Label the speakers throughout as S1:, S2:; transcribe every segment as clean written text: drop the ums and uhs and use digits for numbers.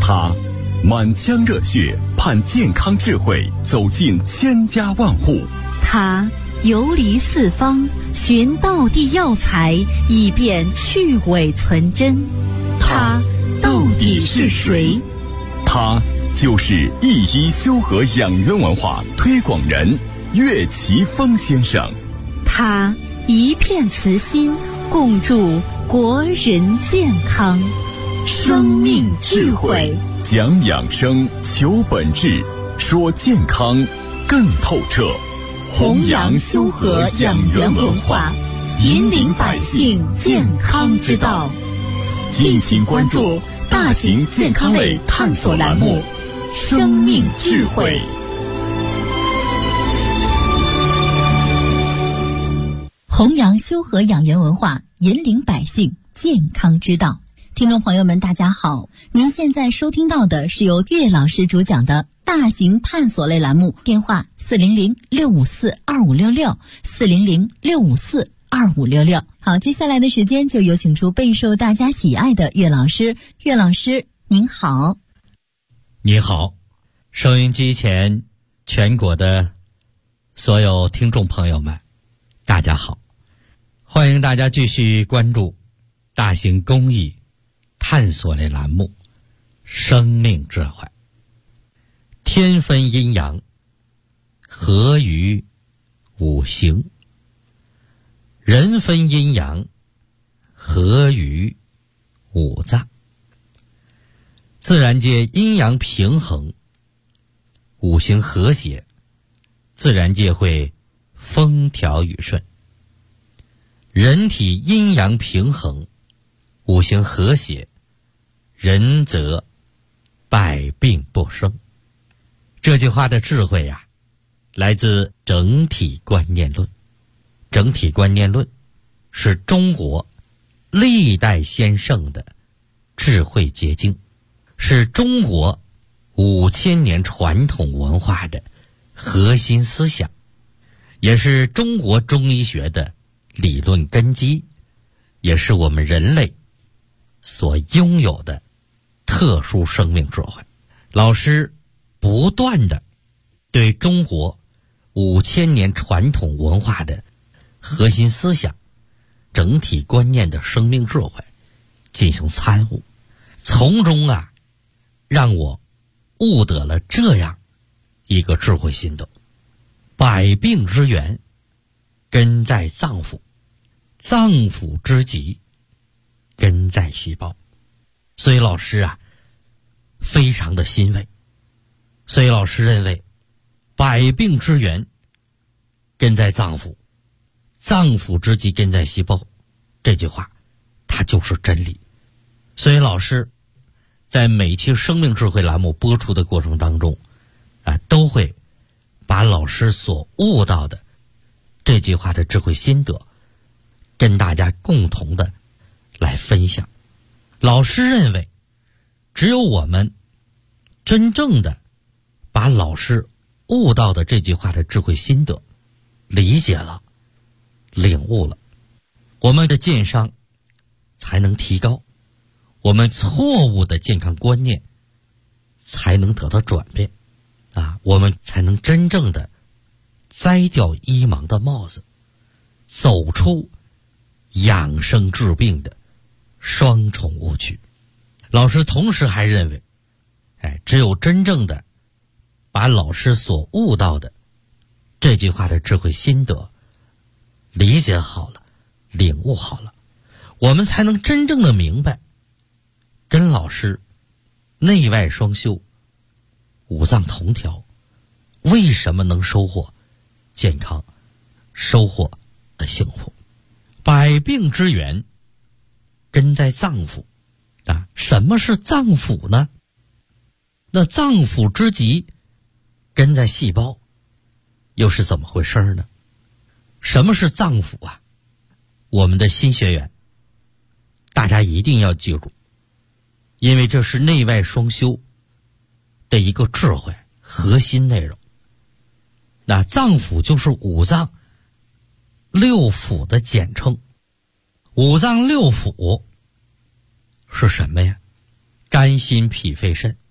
S1: 他满腔热血盼健康智慧走进千家万户，
S2: 他游离四方寻道地药材，以便去伪存真。他到底是谁？
S1: 他就是一一修和养元文化推广人岳奇峰先生。
S2: 他一片慈心，共筑国人健康。生命智慧，
S1: 讲养生，求本质，说健康更透彻。
S2: 弘扬修和养元文化，引领百姓健康之道。
S1: 敬请关注大型健康类探索栏目《生命智慧》。
S3: 弘扬修和养元文化，引领百姓健康之道。听众朋友们，大家好，您现在收听到的是由岳老师主讲的大型探索类栏目，电话400-654-2566，400-654-2566。好，接下来的时间就有请出备受大家喜爱的岳老师。岳老师您好。
S4: 你好，收音机前全国的所有听众朋友们，大家好，欢迎大家继续关注大型公益探索类栏目《生命智慧》。天分阴阳，合于五行；人分阴阳，合于五脏。自然界阴阳平衡，五行和谐，自然界会风调雨顺。人体阴阳平衡，五行和谐，人则百病不生。这句话的智慧呀，来自整体观念论。整体观念论是中国历代先圣的智慧结晶，是中国5000年传统文化的核心思想，也是中国中医学的理论根基，也是我们人类所拥有的特殊生命智慧。老师不断的对中国5000年传统文化的核心思想、整体观念的生命智慧进行参悟，从中让我悟得了这样一个智慧心得：百病之源根在脏腑，脏腑之疾根在细胞。所以老师非常的欣慰。所以老师认为，百病之源根在脏腑，脏腑之疾根在细胞，这句话它就是真理。所以老师在每期生命智慧栏目播出的过程当中都会把老师所悟到的这句话的智慧心得跟大家共同的来分享。老师认为，只有我们真正的把老师悟到的这句话的智慧心得理解了、领悟了，我们的健商才能提高，我们错误的健康观念才能得到转变我们才能真正的摘掉医盲的帽子，走出养生治病的双重误区。老师同时还认为，只有真正的把老师所悟到的这句话的智慧心得理解好了、领悟好了，我们才能真正的明白，跟老师内外双修、五脏同调，为什么能收获健康、收获幸福。百病之源根在脏腑什么是脏腑呢？那脏腑之疾根在细胞，又是怎么回事呢？什么是脏腑我们的新学员大家一定要记住，因为这是内外双修的一个智慧核心内容。那脏腑就是五脏六腑的简称。五脏六腑是什么呀？肝心脾肺肾。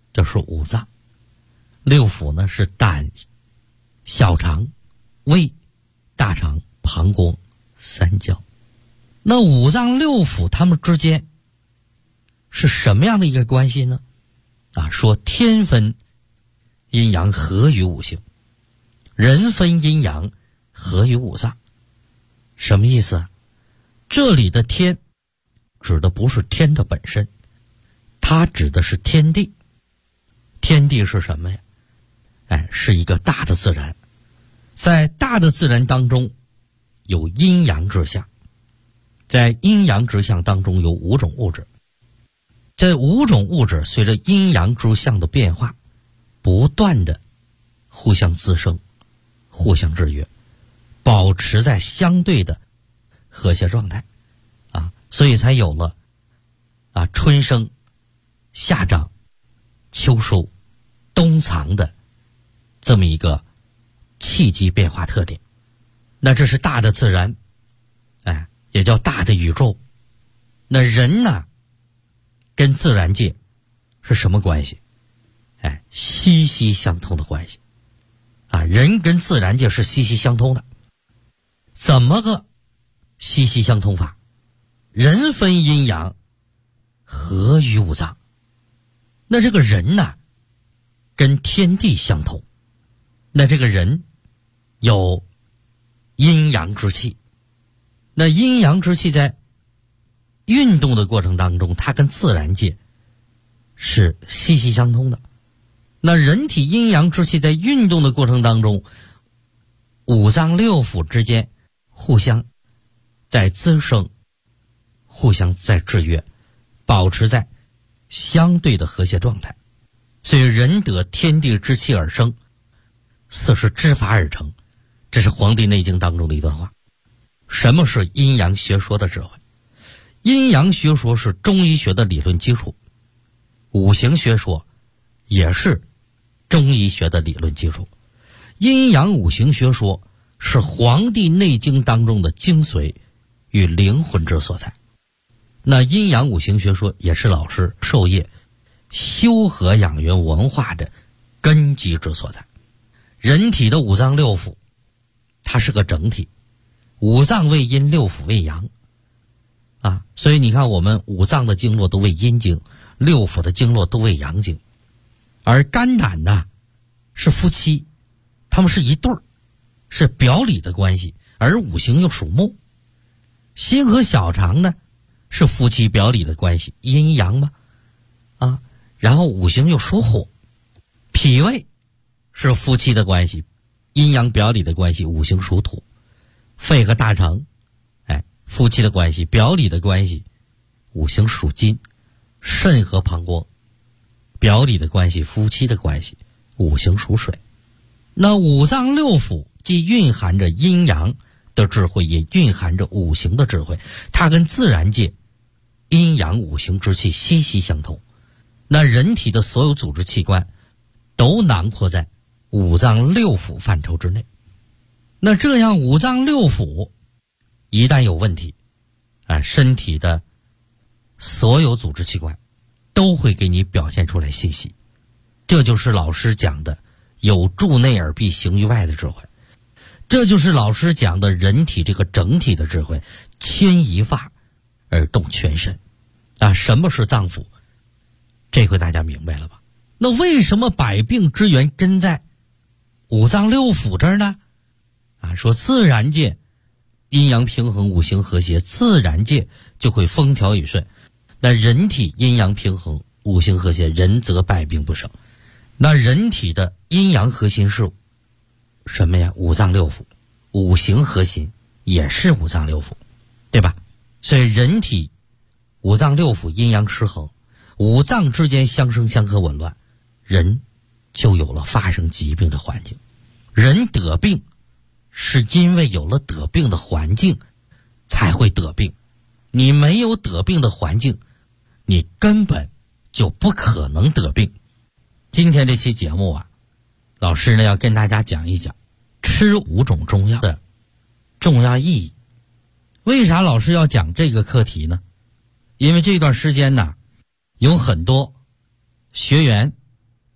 S4: 这是五脏。六腑呢是胆、小肠、胃、大肠、膀胱、三焦。那五脏六腑它们之间是什么样的一个关系呢？说天分阴阳合于五行，人分阴阳合于五脏。什么意思啊？这里的天指的不是天的本身，它指的是天地。天地是什么呀？是一个大的自然。在大的自然当中有阴阳之象，在阴阳之象当中有五种物质。这五种物质随着阴阳之象的变化，不断的互相滋生，互相制约，保持在相对的和谐状态所以才有了春生、夏长、秋收、冬藏的这么一个气机变化特点。那这是大的自然，也叫大的宇宙。那人呢，跟自然界是什么关系？息息相通的关系人跟自然界是息息相通的。怎么个息息相通法？人分阴阳合于五脏。那这个人呢，跟天地相通。那这个人有阴阳之气。那阴阳之气在运动的过程当中，它跟自然界是息息相通的。那人体阴阳之气在运动的过程当中，五脏六腑之间互相在滋生，互相在制约，保持在相对的和谐状态。所以人得天地之气而生，色是之法而成。这是《黄帝内经》当中的一段话。什么是阴阳学说的智慧？阴阳学说是中医学的理论基础，五行学说也是中医学的理论基础。阴阳五行学说是《黄帝内经》当中的精髓与灵魂之所在。那阴阳五行学说也是老师授业修和养元文化的根基之所在。人体的五脏六腑它是个整体，五脏为阴，六腑为阳所以你看我们五脏的经络都为阴经，六腑的经络都为阳经。而肝胆呢是夫妻，他们是一对儿，是表里的关系，而五行又属木。心和小肠呢是夫妻表里的关系，阴阳嘛然后五行又属火。脾胃是夫妻的关系，阴阳表里的关系，五行属土。肺和大肠夫妻的关系，表里的关系，五行属金。肾和膀胱表里的关系，夫妻的关系，五行属水。那五脏六腑既蕴含着阴阳的智慧，也蕴含着五行的智慧，它跟自然界阴阳五行之气息息相通。那人体的所有组织器官都囊括在五脏六腑范畴之内。那这样五脏六腑一旦有问题身体的所有组织器官都会给你表现出来信息。这就是老师讲的有助内而必行于外的智慧，这就是老师讲的人体这个整体的智慧，牵一发而动全身什么是脏腑？这回大家明白了吧？那为什么百病之源根在五脏六腑这儿呢？说自然界阴阳平衡，五行和谐，自然界就会风调雨顺。那人体阴阳平衡，五行和谐，人则百病不生。那人体的阴阳核心是什么呀？五脏六腑。五行核心也是五脏六腑，对吧？所以人体五脏六腑阴阳失衡，五脏之间相生相克紊乱，人就有了发生疾病的环境。人得病是因为有了得病的环境才会得病，你没有得病的环境，你根本就不可能得病。今天这期节目老师呢要跟大家讲一讲吃5种中药的重要意义。为啥老师要讲这个课题呢？因为这段时间有很多学员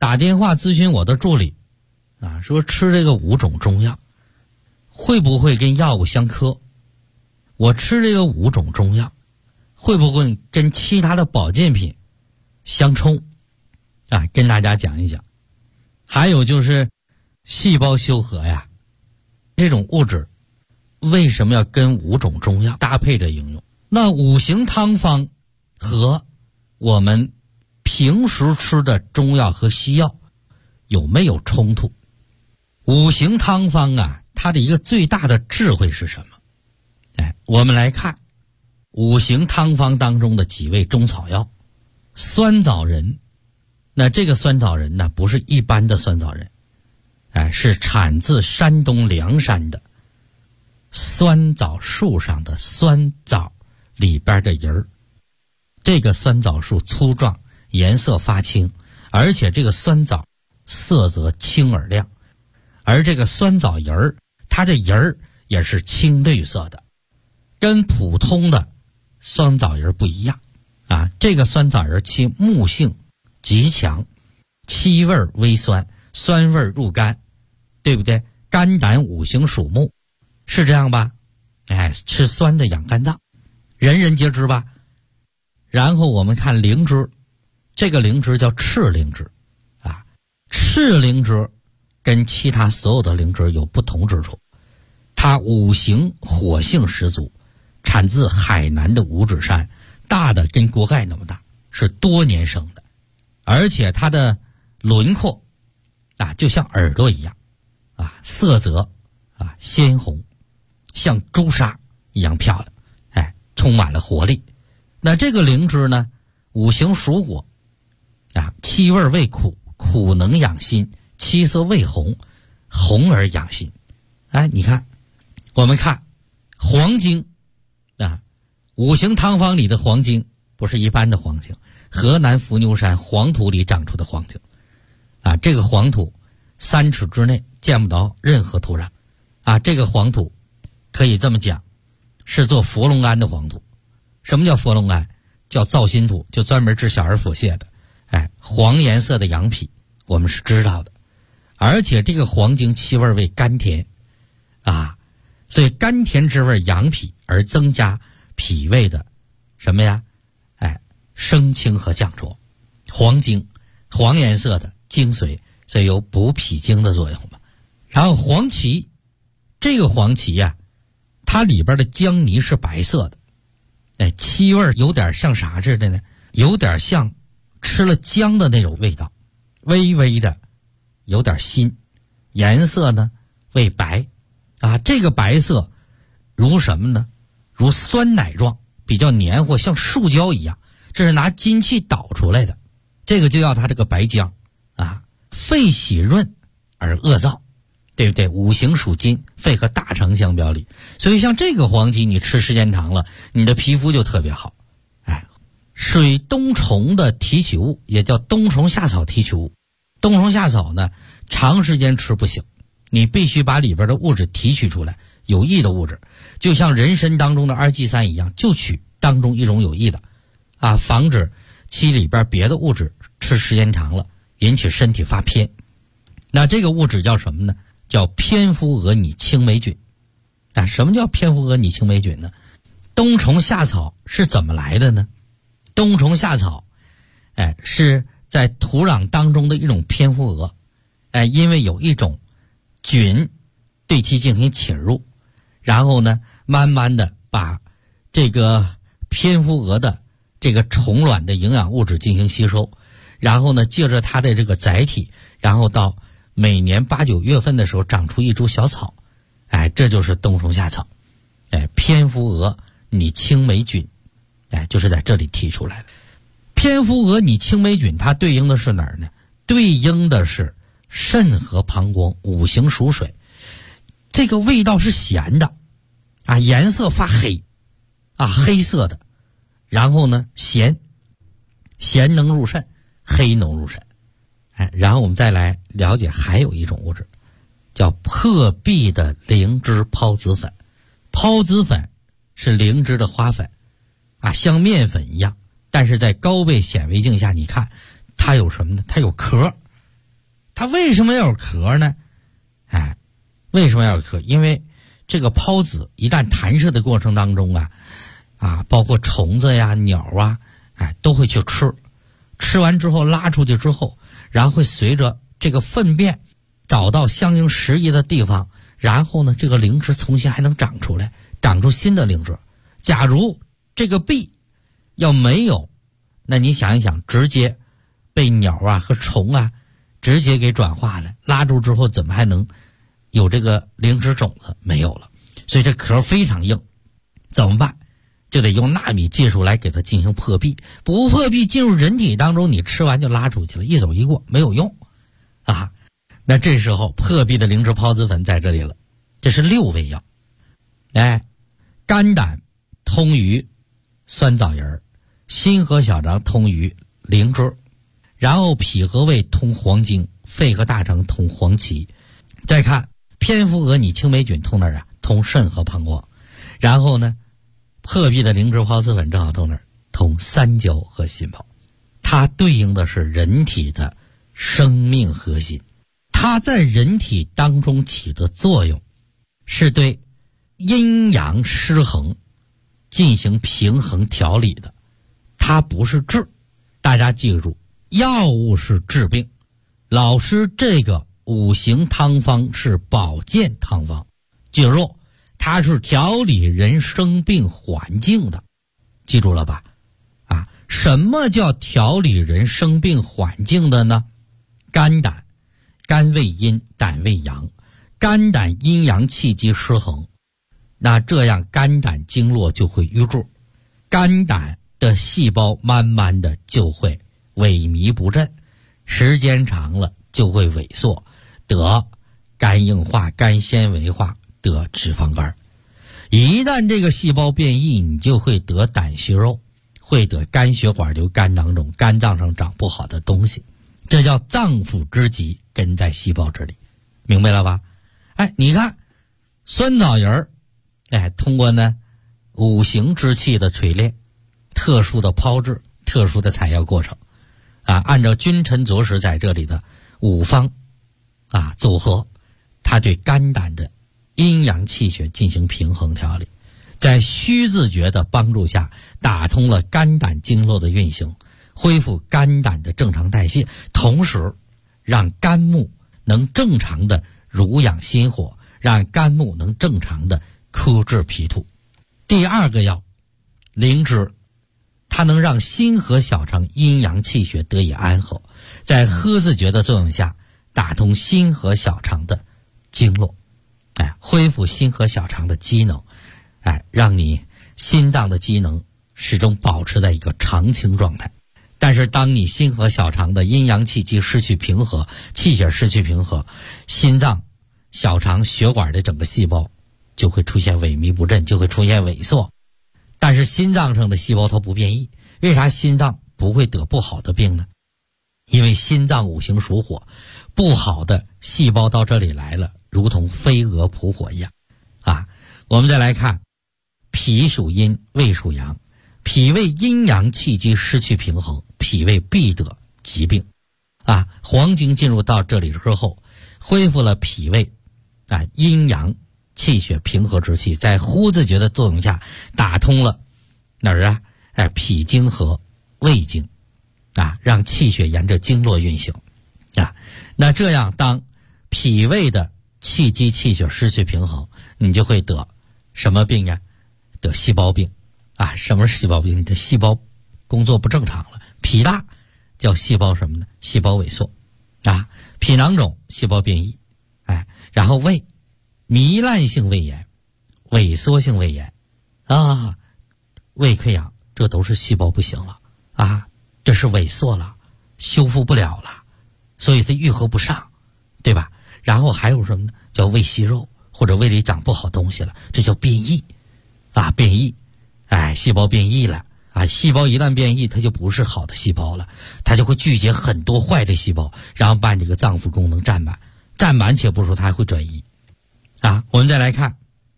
S4: 打电话咨询我的助理啊，说吃这个5种中药会不会跟药物相克？我吃这个5种中药会不会跟其他的保健品相冲啊？跟大家讲一讲。还有就是细胞修和呀，这种物质为什么要跟5种中药搭配着应用？那五行汤方和我们平时吃的中药和西药有没有冲突？五行汤方啊，它的一个最大的智慧是什么？我们来看五行汤方当中的几味中草药。酸枣仁，那这个酸枣仁呢，不是一般的酸枣仁，是产自山东凉山的酸枣树上的酸枣里边的仁儿。这个酸枣树粗壮，颜色发青，而且这个酸枣色泽青而亮，而这个酸枣仁儿，它的仁儿也是青绿色的，跟普通的酸枣仁不一样啊。这个酸枣仁其木性极强，气味微酸，酸味入肝，对不对？肝胆五行属木，是这样吧？吃酸的养肝脏，人人皆知吧？然后我们看灵芝，这个灵芝叫赤灵芝啊，赤灵芝跟其他所有的灵芝有不同之处，它五行火性十足，产自海南的五指山，大的跟锅盖那么大，是多年生的，而且它的轮廓啊就像耳朵一样啊，色泽啊鲜红，像朱砂一样漂亮，充满了活力。那这个灵芝呢，五行属果啊，气味味苦，苦能养心，七色味红，红而养心。你看，我们看黄精啊，五行汤方里的黄精不是一般的黄精，河南伏牛山黄土里长出的黄精啊，这个黄土3尺之内见不到任何土壤啊，这个黄土可以这么讲，是做佛龙庵的黄土。什么叫佛龙庵？叫造心土，就专门治小儿腹泻的。黄颜色的羊皮我们是知道的，而且这个黄精气味为甘甜啊，所以甘甜之味养脾，而增加脾胃的什么呀？升清和降浊。黄精黄颜色的精髓，所以有补脾经的作用嘛。然后黄芪，这个黄芪呀，它里边的姜泥是白色的，气味有点像啥似的呢？有点像吃了姜的那种味道，微微的有点辛，颜色呢为白啊，这个白色如什么呢？如酸奶状，比较黏糊，像树胶一样，这是拿金器捣出来的，这个就要它这个白姜啊，肺喜润而恶燥，对不对？五行属金，肺和大肠相表里，所以像这个黄芪你吃时间长了，你的皮肤就特别好。水冬虫的提取物也叫冬虫夏草提取物。冬虫夏草呢，长时间吃不行，你必须把里边的物质提取出来，有益的物质，就像人参当中的2G3一样，就取当中一种有益的啊，防止其里边别的物质吃时间长了引起身体发偏。那这个物质叫什么呢？叫偏夫俄拟青霉菌。什么叫偏夫俄拟青霉菌呢？冬虫夏草是怎么来的呢？冬虫夏草是在土壤当中的一种偏夫俄，因为有一种菌对其进行侵入，然后呢慢慢的把这个偏夫俄的这个虫卵的营养物质进行吸收，然后呢借着它的这个载体，然后到每年8、9月份的时候长出一株小草，这就是冬虫夏草。偏夫俄拟青霉菌，就是在这里提出来的。偏夫俄拟青霉菌它对应的是哪儿呢？对应的是肾和膀胱，五行属水，这个味道是咸的啊，颜色发黑啊，黑色的，然后呢咸能入肾，黑能入肾。然后我们再来了解还有一种物质叫破壁的灵芝孢子粉。孢子粉是灵芝的花粉啊，像面粉一样，但是在高倍显微镜下你看它有什么呢？它有壳它为什么要有壳呢？为什么要有壳？因为这个孢子一旦弹射的过程当中包括虫子呀、鸟啊，都会去吃完之后拉出去之后，然后会随着这个粪便找到相应适宜的地方，然后呢，这个灵芝重新还能长出来，长出新的灵芝。假如这个壁要没有，那你想一想，直接被鸟和虫直接给转化了，拉住之后怎么还能有这个灵芝种子？没有了。所以这壳非常硬，怎么办？就得用纳米技术来给它进行破壁。不破壁进入人体当中，你吃完就拉出去了，一走一过没有用那这时候破壁的灵芝孢子粉在这里了，这是6味药。肝胆通于酸枣仁，心和小肠通于灵芝，然后脾和胃通黄精，肺和大肠通黄芪。再看蝙蝠和你青霉菌通哪儿通肾和膀胱。然后呢，破壁的灵芝孢子粉正好通哪儿？通三焦和心包。它对应的是人体的生命核心，它在人体当中起的作用是对阴阳失衡进行平衡调理的，它不是治。大家记住，药物是治病，老师这个五行汤方是保健汤方，记住它是调理人生病环境的，记住了吧？什么叫调理人生病环境的呢？肝胆，肝为阴，胆为阳，肝胆阴阳气机失衡，那这样肝胆经络就会淤住，肝胆的细胞慢慢的就会萎靡不振，时间长了就会萎缩，得肝硬化、肝纤维化，得脂肪肝。一旦这个细胞变异，你就会得胆息肉，会得肝血管瘤、肝囊肿，肝脏上长不好的东西，这叫脏腑之疾根在细胞这里，明白了吧？你看酸枣仁通过呢五行之气的锤炼，特殊的炮制，特殊的采药过程按照君臣佐使在这里的五方组合，它对肝胆的阴阳气血进行平衡调理，在虚字诀的帮助下打通了肝胆经络的运行，恢复肝胆的正常代谢，同时让肝木能正常的濡养心火，让肝木能正常的克制脾土。第二个药灵芝，它能让心和小肠阴阳气血得以安和，在呵字诀的作用下打通心和小肠的经络，恢复心和小肠的机能，让你心脏的机能始终保持在一个常青状态。但是当你心和小肠的阴阳气机失去平和，气血失去平和，心脏、小肠、血管的整个细胞就会出现萎靡不振，就会出现萎缩。但是心脏上的细胞它不变异，为啥心脏不会得不好的病呢？因为心脏五行属火，不好的细胞到这里来了，如同飞蛾扑火一样我们再来看脾属阴，胃属阳，脾胃阴阳气机失去平衡，脾胃必得疾病黄精进入到这里之后，恢复了脾胃阴阳气血平和之气，在呼字诀的作用下打通了哪儿脾经和胃经让气血沿着经络运行那这样当脾胃的气机气血失去平衡，你就会得什么病呀？得细胞病什么是细胞病？你的细胞工作不正常了。脾大叫细胞什么呢？细胞萎缩脾囊肿，细胞变异然后胃糜烂性胃炎、萎缩性胃炎胃溃疡，这都是细胞不行了这是萎缩了，修复不了了，所以它愈合不上，对吧？然后还有什么呢？叫胃息肉，或者胃里长不好东西了，这叫变异变异细胞变异了细胞一旦变异，它就不是好的细胞了，它就会聚集很多坏的细胞，然后把你这个脏腑功能占满且不说，它还会转移我们再来看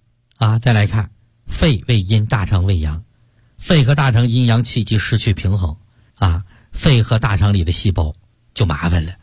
S4: 肺为阴，大肠为阳，肺和大肠阴阳气机失去平衡肺和大肠里的细胞就麻烦了，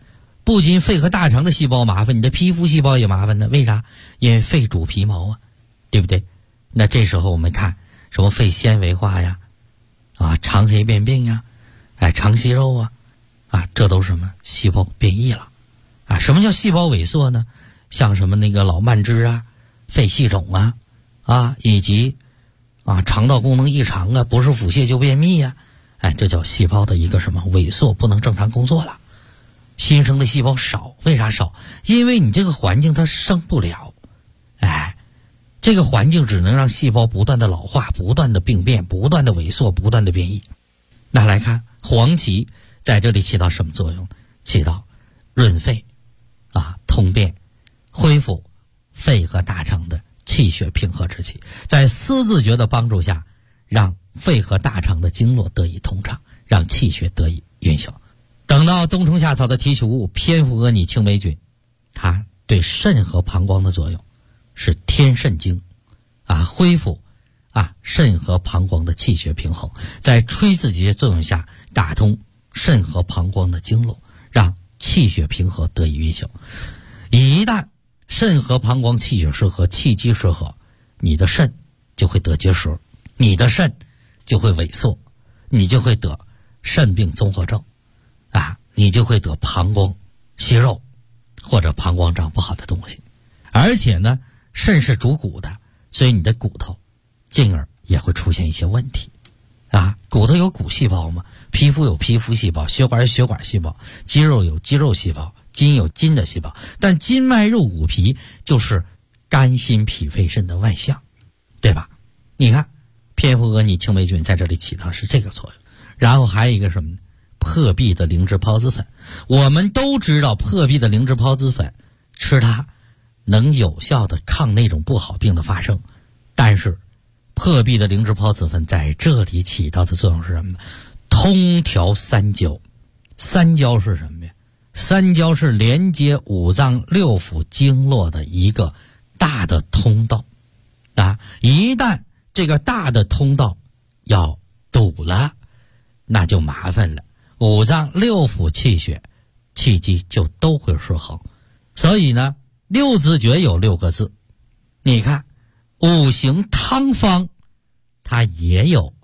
S4: 不仅肺和大肠的细胞麻烦，你的皮肤细胞也麻烦呢。为啥？因为肺主皮毛啊，对不对？那这时候我们看什么肺纤维化呀，肠黑变病呀，肠息肉啊，这都是什么？细胞变异了啊。什么叫细胞萎缩呢？像什么那个老慢支啊、肺气肿啊，以及肠道功能异常啊，不是腹泻就便秘呀，这叫细胞的一个什么萎缩，不能正常工作了。新生的细胞少，为啥少？因为你这个环境它生不了，这个环境只能让细胞不断的老化，不断的病变，不断的萎缩，不断的变异。那来看黄芪在这里起到什么作用？起到润肺通便，恢复肺和大肠的气血平和之气，在思字诀的帮助下，让肺和大肠的经络得以通畅，让气血得以运行。等到冬虫夏草的提取物蝙蝠阿拟青霉菌，它对肾和膀胱的作用是添肾精恢复肾和膀胱的气血平衡，在吹字诀作用下打通肾和膀胱的经络，让气血平和得以运行。一旦肾和膀胱气血失和，气机失和，你的肾就会得结石，你的肾就会萎缩，你就会得肾病综合症你就会得膀胱息肉或者膀胱长不好的东西。而且呢，肾是主骨的，所以你的骨头进而也会出现一些问题骨头有骨细胞嘛，皮肤有皮肤细胞，血管有血管细胞，肌肉有肌肉细胞，筋有筋的细胞。但筋脉肉骨皮就是肝心脾肺肾的外象，对吧？你看蝙蝠阿拟青霉菌在这里起到是这个作用。然后还有一个什么呢？破壁的灵芝孢子粉。我们都知道破壁的灵芝孢子粉吃它能有效的抗那种不好病的发生，但是破壁的灵芝孢子粉在这里起到的作用是什么？通调三焦。三焦是什么呀？三焦是连接五脏六腑经络的一个大的通道一旦这个大的通道要堵了，那就麻烦了，五脏六腑气血气机就都会失衡。所以呢，六字诀有6个字，你看五行汤方它也有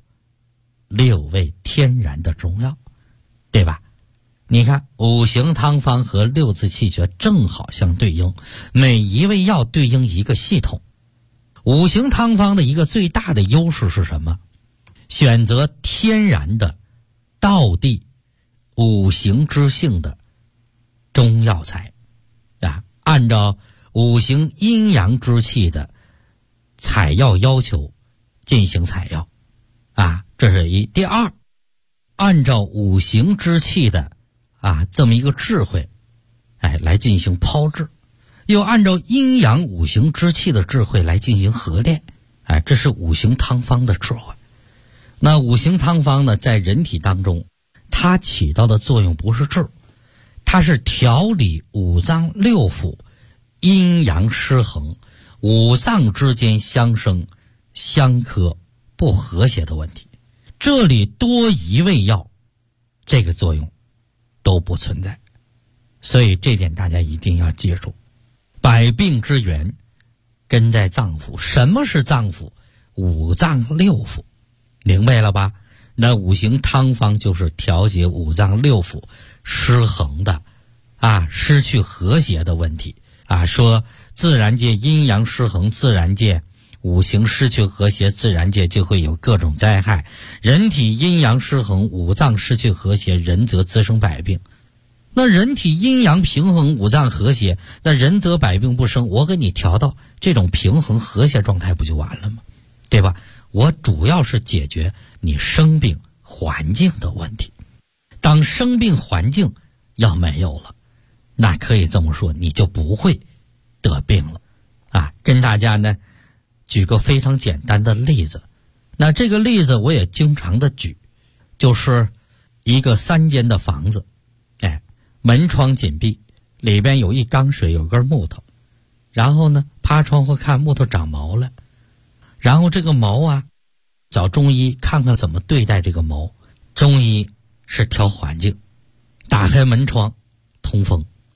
S4: 6味天然的中药，对吧？你看五行汤方和6字气诀正好相对应，每一味药对应一个系统。五行汤方的一个最大的优势是什么？选择天然的道地五行之性的中药材按照五行阴阳之气的采药要求进行采药这是一。第二，按照五行之气的这么一个智慧来进行炮制，又按照阴阳五行之气的智慧来进行合炼这是五行汤方的智慧。那五行汤方呢，在人体当中它起到的作用不是治，它是调理五脏六腑阴阳失衡，五脏之间相生相克不和谐的问题。这里多一味药，这个作用都不存在。所以这点大家一定要记住，百病之源根在脏腑。什么是脏腑？五脏六腑，明白了吧？那五行汤方就是调节五脏六腑失衡的失去和谐的问题说自然界阴阳失衡，自然界五行失去和谐，自然界就会有各种灾害。人体阴阳失衡，五脏失去和谐，人则滋生百病。那人体阴阳平衡，五脏和谐，那人则百病不生。我给你调到这种平衡和谐状态不就完了吗？对吧？我主要是解决你生病环境的问题。当生病环境要没有了，那可以这么说，你就不会得病了跟大家呢举个非常简单的例子。那这个例子我也经常的举，就是一个3间的房子门窗紧闭，里边有一缸水，有根木头，然后呢趴窗户看木头长毛了，然后这个毛找中医看看怎么对待这个毛。中医是调环境，打开门窗通风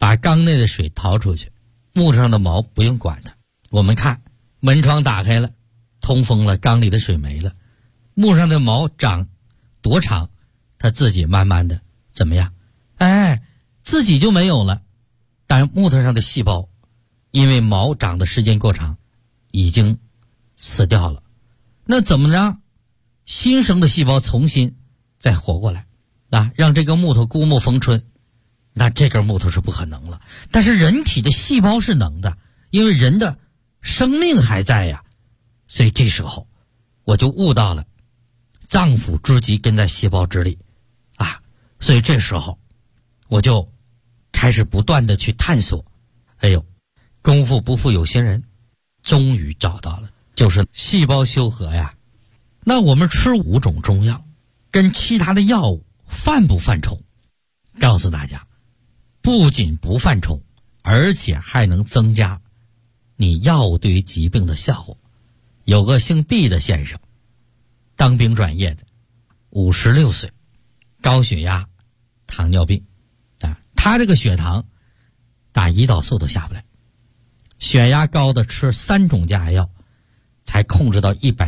S4: 把缸内的水淘出去，木头上的毛不用管它。我们看门窗打开了，通风了，缸里的水没了，木上的毛长多长，它自己慢慢的怎么样？自己就没有了。但是木头上的细胞因为毛长的时间够长，已经死掉了。那怎么让新生的细胞重新再活过来让这个木头枯木逢春？那这根木头是不可能了。但是人体的细胞是能的，因为人的生命还在呀。所以这时候我就悟到了脏腑之极根在细胞之里所以这时候我就开始不断的去探索。功夫不负有心人，终于找到了，就是细胞修和呀。那我们吃5种中药跟其他的药物犯不犯冲？告诉大家，不仅不犯冲，而且还能增加你药物对于疾病的效果。有个姓毕的先生，当兵转业的，56岁，高血压、糖尿病他这个血糖打胰岛素都下不来，血压高的吃3种降压药才控制到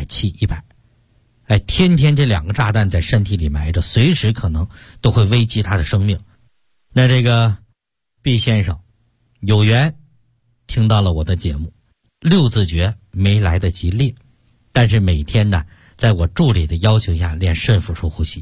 S4: 170、100。天天这2个炸弹在身体里埋着，随时可能都会危及他的生命。那这个毕先生有缘听到了我的节目，6字诀没来得及练，但是每天呢，在我助理的要求下练肾腹式呼吸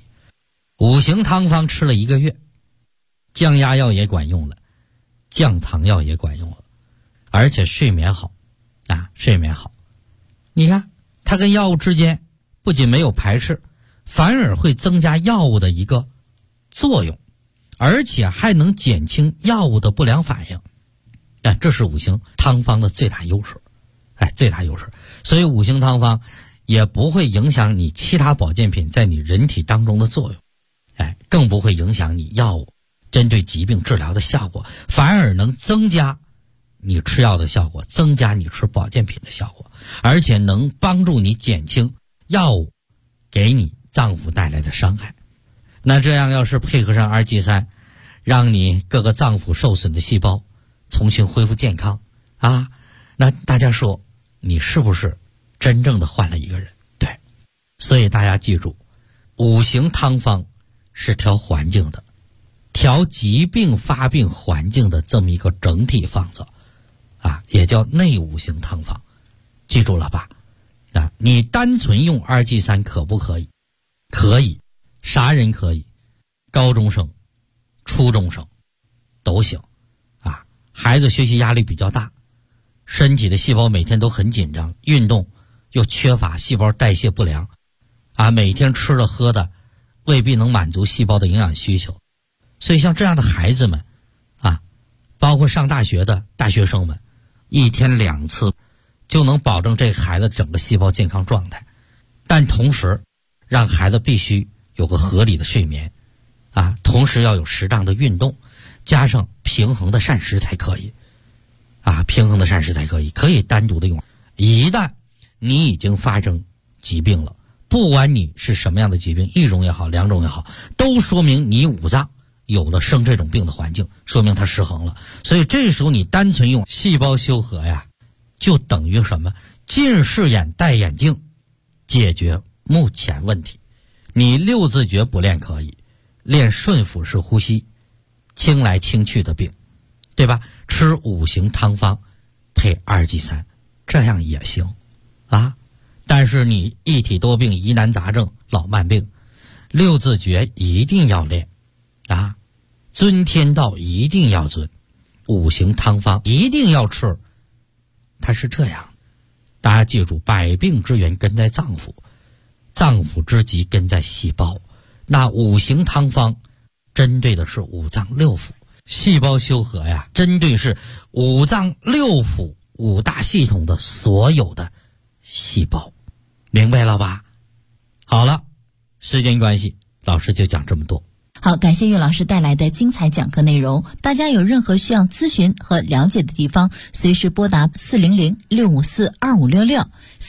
S4: ，5行汤方吃了1个月，降压药也管用了，降糖药也管用了，而且睡眠好睡眠好。你看它跟药物之间不仅没有排斥，反而会增加药物的一个作用，而且还能减轻药物的不良反应。但这是5行汤方的最大优势，最大优势。所以5行汤方也不会影响你其他保健品在你人体当中的作用，更不会影响你药物针对疾病治疗的效果，反而能增加你吃药的效果，增加你吃保健品的效果，而且能帮助你减轻药物给你脏腑带来的伤害。那这样要是配合上2G3，让你各个脏腑受损的细胞重新恢复健康那大家说你是不是真正的换了一个人？对，所以大家记住，5行汤方是调环境的，调疾病发病环境的这么一个整体方子也叫内5行汤方，记住了吧？你单纯用2G3可不可以？可以，啥人可以？高中生、初中生都行孩子学习压力比较大，身体的细胞每天都很紧张，运动又缺乏，细胞代谢不良每天吃的喝的未必能满足细胞的营养需求。所以像这样的孩子们包括上大学的大学生们，1天2次就能保证这个孩子整个细胞健康状态。但同时让孩子必须有个合理的睡眠同时要有适当的运动，加上平衡的膳食才可以平衡的膳食才可以单独的用。一旦你已经发生疾病了，不管你是什么样的疾病，1种也好2种也好，都说明你5脏有了生这种病的环境，说明它失衡了。所以这时候你单纯用细胞修和就等于什么？近视眼戴眼镜，解决目前问题。你6字诀不练可以，练顺腹式呼吸，清来清去的病，对吧？吃5行汤方配2G3，这样也行但是你一体多病、疑难杂症、老慢病，6字诀一定要练遵天道一定要遵，5行汤方一定要吃。它是这样，大家记住，百病之源根在脏腑，脏腑之极根在细胞。那5行汤方针对的是5脏6腑，细胞修和针对是5脏6腑5大系统的所有的细胞，明白了吧？好了，时间关系，老师就讲这么多。
S3: 好，感谢岳老师带来的精彩讲课内容。大家有任何需要咨询和了解的地方，随时拨打400-654-2566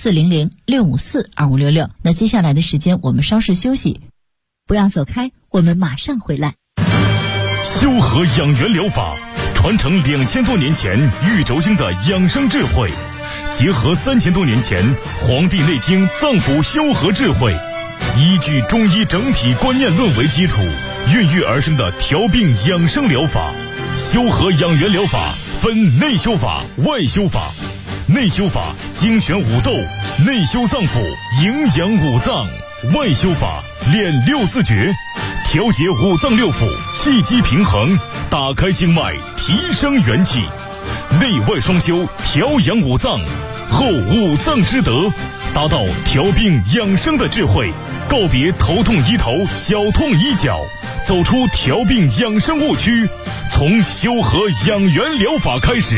S3: 400-654-2566。那接下来的时间我们稍事休息，不要走开，我们马上回来。
S1: 修和养元疗法传承2000多年前玉轴经的养生智慧，结合3000多年前《黄帝内经》脏腑修和智慧，依据中医整体观念论为基础，孕育而生的调病养生疗法。修和养元疗法分内修法、外修法。内修法精选五斗，内修脏腑，营养五脏；外修法练6字诀，调节五脏六腑，气机平衡，打开经脉，提升元气。内外双修，调养五脏，后五脏之德，达到调病养生的智慧，告别头痛医头，脚痛医脚，走出调病养生误区，从修和养元疗法开始。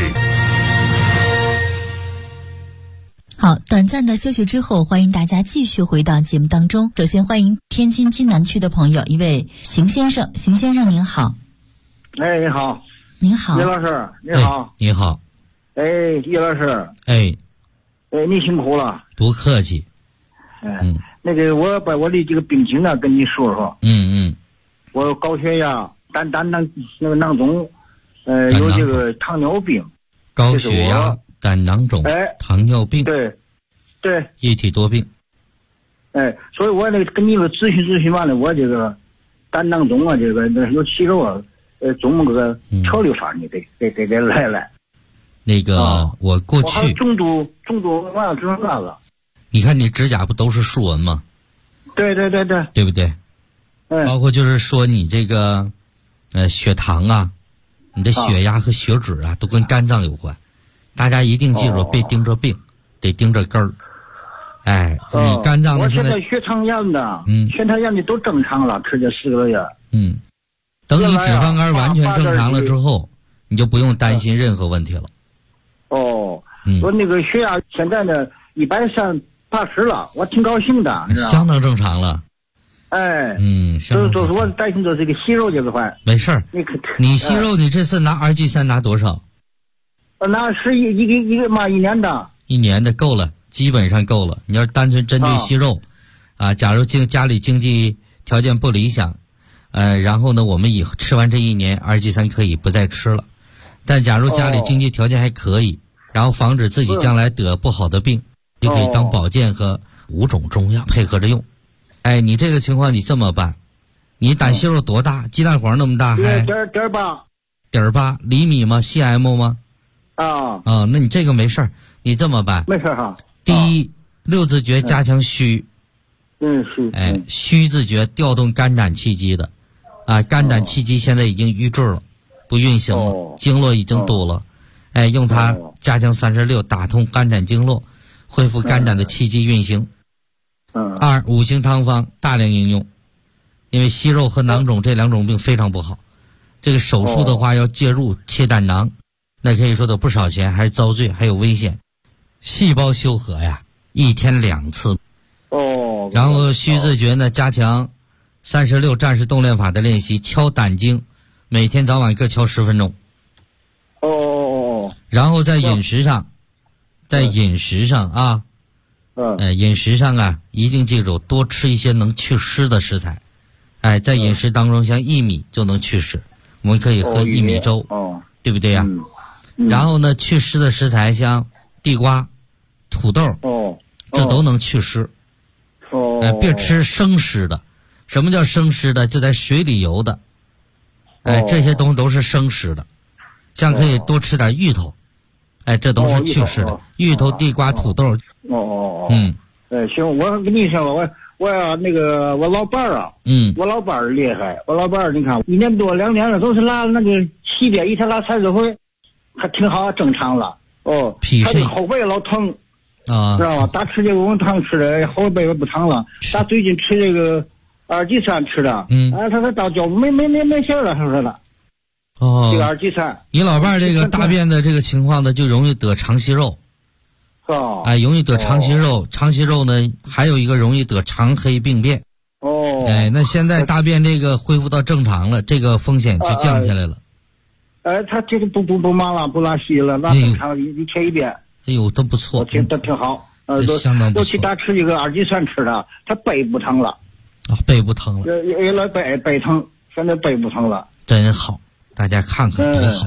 S3: 好，短暂的休息之后，欢迎大家继续回到节目当中。首先欢迎天津津南区的朋友，一位邢先生。邢先生您好。
S5: 哎，你好。
S3: 您好，
S5: 叶老师，你好。
S4: 你好。
S5: 哎，叶老师。
S4: 哎，
S5: 你辛苦了。
S4: 不客气。
S5: 那个我把我的这个病情啊跟你说说。我有高血压、胆囊肿，有这个糖尿病。
S4: 高血压、胆囊肿、糖尿病，
S5: 对，
S4: 一体多病。
S5: 所以我那个跟你们咨询完了，我这个胆囊肿啊，这个有息肉啊，怎么个调理法你得来。
S4: 那个我过去
S5: 我还有重度完了之后那个，
S4: 你看你指甲不都是竖纹吗？
S5: 对，
S4: 对不对？包括就是说你这个血糖啊，你的血压和血脂啊，都跟肝脏有关。大家一定记住，别盯着病，得盯着根儿。你肝脏
S5: 我现在血糖样的，血糖样的都正常了，吃这4个月。
S4: 等你脂肪肝完全正常了之后，你就不用担心任何问题了。
S5: 我那个血压现在呢180了，我挺高兴的，
S4: 相当正常了。
S5: 就是我担心就是这个息肉这块。
S4: 没事儿，你息肉你这次拿RG3拿多少？
S5: 拿是一个嘛1年的。1
S4: 年的够了，基本上够了。你要单纯针对息肉，假如家里经济条件不理想，然后呢，我们以后吃完这1年RG3可以不再吃了。但假如家里经济条件还可以，然后防止自己将来得不好的病，就可以当保健和5种中药配合着用。你这个情况你这么办，你胆息肉多大？鸡蛋黄那么大还？1.8厘米吗 ？cm 吗？那你这个没事儿，你这么办？
S5: 没事哈。
S4: 第一，6字诀加强虚。虚字诀调动肝胆气机的，肝胆气机现在已经瘀滞了，不运行了，经络已经堵了，用它加强36，打通肝胆经络，恢复肝胆的气机运行。2，五行汤方大量应用，因为息肉和囊肿这2种病非常不好，这个手术的话要介入切胆囊。那可以说得不少钱，还是遭罪，还有危险。细胞修和呀，1天2次。然后虚字诀呢，加强36战士动练法的练习，敲胆经，每天早晚各敲10分钟。然后在饮食上，饮食上一定记住多吃一些能祛湿的食材。在饮食当中，像薏米就能祛湿，我们可以喝薏米粥，对不对呀？然后呢，祛湿的食材像地瓜、土豆，这都能祛湿。别吃生湿的。什么叫生湿的？就在水里游的。这些东西都是生湿的。像可以多吃点芋头，这都是祛湿的。芋头、地瓜、土豆。
S5: 行，我跟你说，我要那个我老伴儿我老伴儿厉害，我老伴儿你看1年多2年了，都是拉那个起点，一天拉30回，还挺好，正常了。他这后背老疼知道吧？打吃这个温汤吃的后背不疼了，打最近吃这个RG3吃的，他到脚没事了，他说的。这个RG3，
S4: 你老伴儿这个大便的这个情况呢，就容易得肠息肉。容易得肠息肉，肠息肉呢，还有一个容易得肠黑病变。那现在大便这个恢复到正常了，这个风险就降下来了。
S5: 他这个不忙了，不拉稀了，拉正常一天1遍。
S4: 都不错，
S5: 挺好。
S4: 相当不错。
S5: 尤其他吃这个RG3吃的，他背不疼了。
S4: 背不疼了。
S5: 原来背疼，现在背不疼了。
S4: 真好，大家看看多好。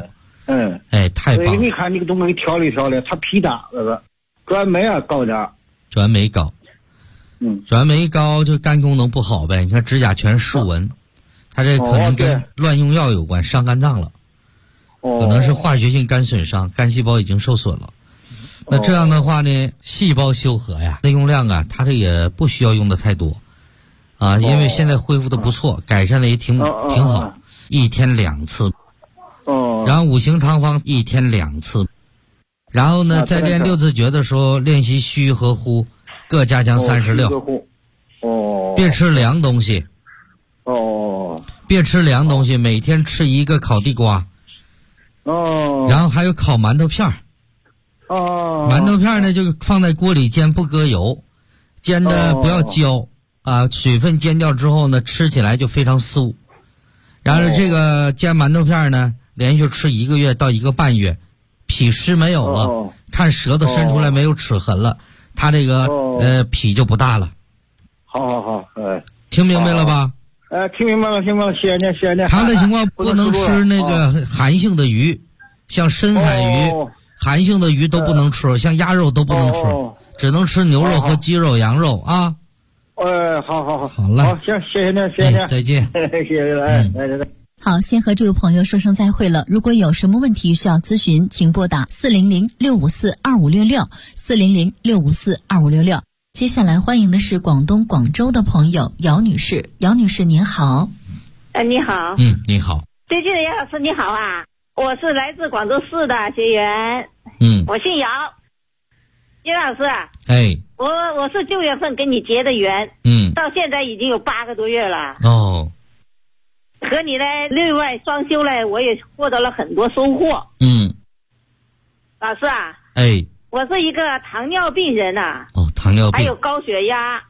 S4: 太棒了。
S5: 你看你个东西调理调理，它皮大那个转酶啊高点，
S4: 转酶高。转酶高就肝功能不好呗。你看指甲全是竖纹，它这可能跟乱用药有关，伤肝脏了。可能是化学性肝损伤，肝细胞已经受损了。那这样的话呢，细胞修和呀，内用量啊，它这也不需要用的太多啊，因为现在恢复的不错，改善的也挺好，一天2次。然后五行汤方一天2次，然后呢，在练六字诀的时候练习虚和呼，各加强36。别吃凉东西。别吃凉东西，每天吃一个烤地瓜。然后还有烤馒头片儿。馒头片呢就放在锅里煎，不搁油，煎的不要焦啊，水分煎掉之后呢，吃起来就非常酥。然后这个煎馒头片呢，连续吃1个月到1个半月，皮湿没有了，看舌头伸出来没有齿痕了，它这个皮就不大了。
S5: 好，
S4: 听明白了吧？
S5: 听明白了，谢谢您。
S4: 常的情况不能吃那个寒性的鱼，像深海鱼。寒性的鱼都不能吃，像鸭肉都不能吃，只能吃牛肉和鸡肉、羊肉啊。
S5: 好
S4: 了，
S5: 好，行，谢谢您，
S4: 再见，
S5: 谢谢来。
S3: 好，先和这位朋友说声再会了。如果有什么问题需要咨询，请拨打400-654-2566，400-654-2566。接下来欢迎的是广东广州的朋友姚女士。姚女士您好。
S6: 你好。
S4: 你好。
S6: 最近的姚老师你好啊，我是来自广州市的学员。我姓姚。姚老师啊，我是9月份跟你结的缘，到现在已经有8个多月了。和你的内外双修呢，我也获得了很多收获。老师啊，我是一个糖尿病人呐。
S4: 糖尿病
S6: 还有高血压。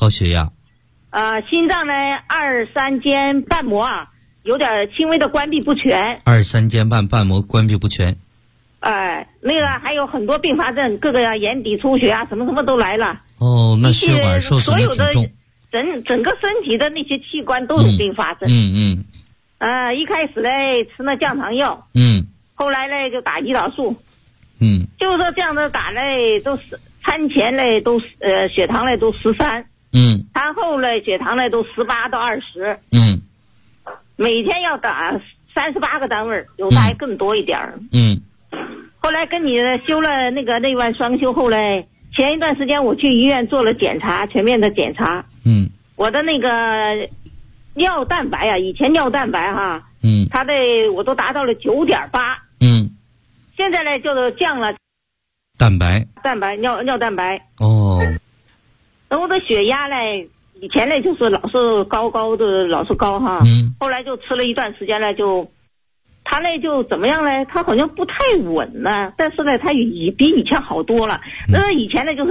S6: 心脏呢2、3间瓣膜啊，有点轻微的关闭不全。
S4: 2、3间瓣膜关闭不全。
S6: 那个还有很多并发症，各个眼底出血啊，什么都来了。
S4: 那血管受损也挺重。
S6: 整个身体的那些器官都有并发症。一开始嘞吃那降糖药。后来嘞就打胰岛素。就是说这样的打嘞都是餐前嘞都血糖嘞都13。餐后嘞血糖嘞都18到20。每天要打38个单位，有的还更多一点。后来跟你修了那个内外双修后嘞，前一段时间我去医院做了检查，全面的检查。我的那个尿蛋白啊，以前尿蛋白哈，它的我都达到了9.8。现在呢就降了
S4: 蛋白
S6: 尿蛋白。然后我的血压呢，以前呢就是老是高的，老是高哈。后来就吃了一段时间呢，他呢就怎么样呢？他好像不太稳呢，但是呢，他比以前好多了。那以前呢就是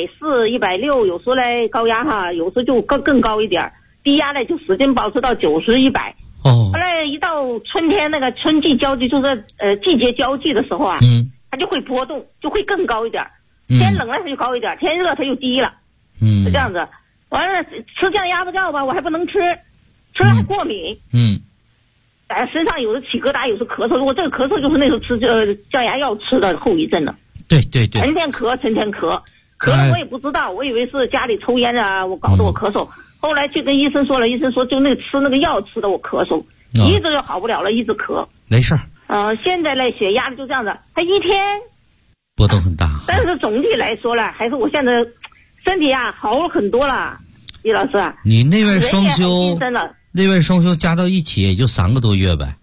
S6: 140、160，有时候呢高压哈，有时就更高一点，低压呢就使劲保持到90、100。后来一到春天那个春季交际，就是季节交际的时候啊，它就会波动，就会更高一点。天冷了它就高一点，天热它就低了。是这样子。完了吃降压不药吧，我还不能吃了还过敏。身上有的起疙瘩，有时咳嗽。如果这个咳嗽就是那时候吃降压药吃的后遗症了。对，成天咳了我也不知道，我以为是家里抽烟啊，我搞得我咳嗽。后来去跟医生说了，医生说就那个吃那个药吃的我咳嗽，一直就好不了了，一直咳。
S4: 没事。
S6: 现在呢血压就这样子，它一天
S4: 波动很大。
S6: 但是总体来说呢，还是我现在身体啊好了很多了。李老师啊，
S4: 你内外双修加到一起也就3个多月呗。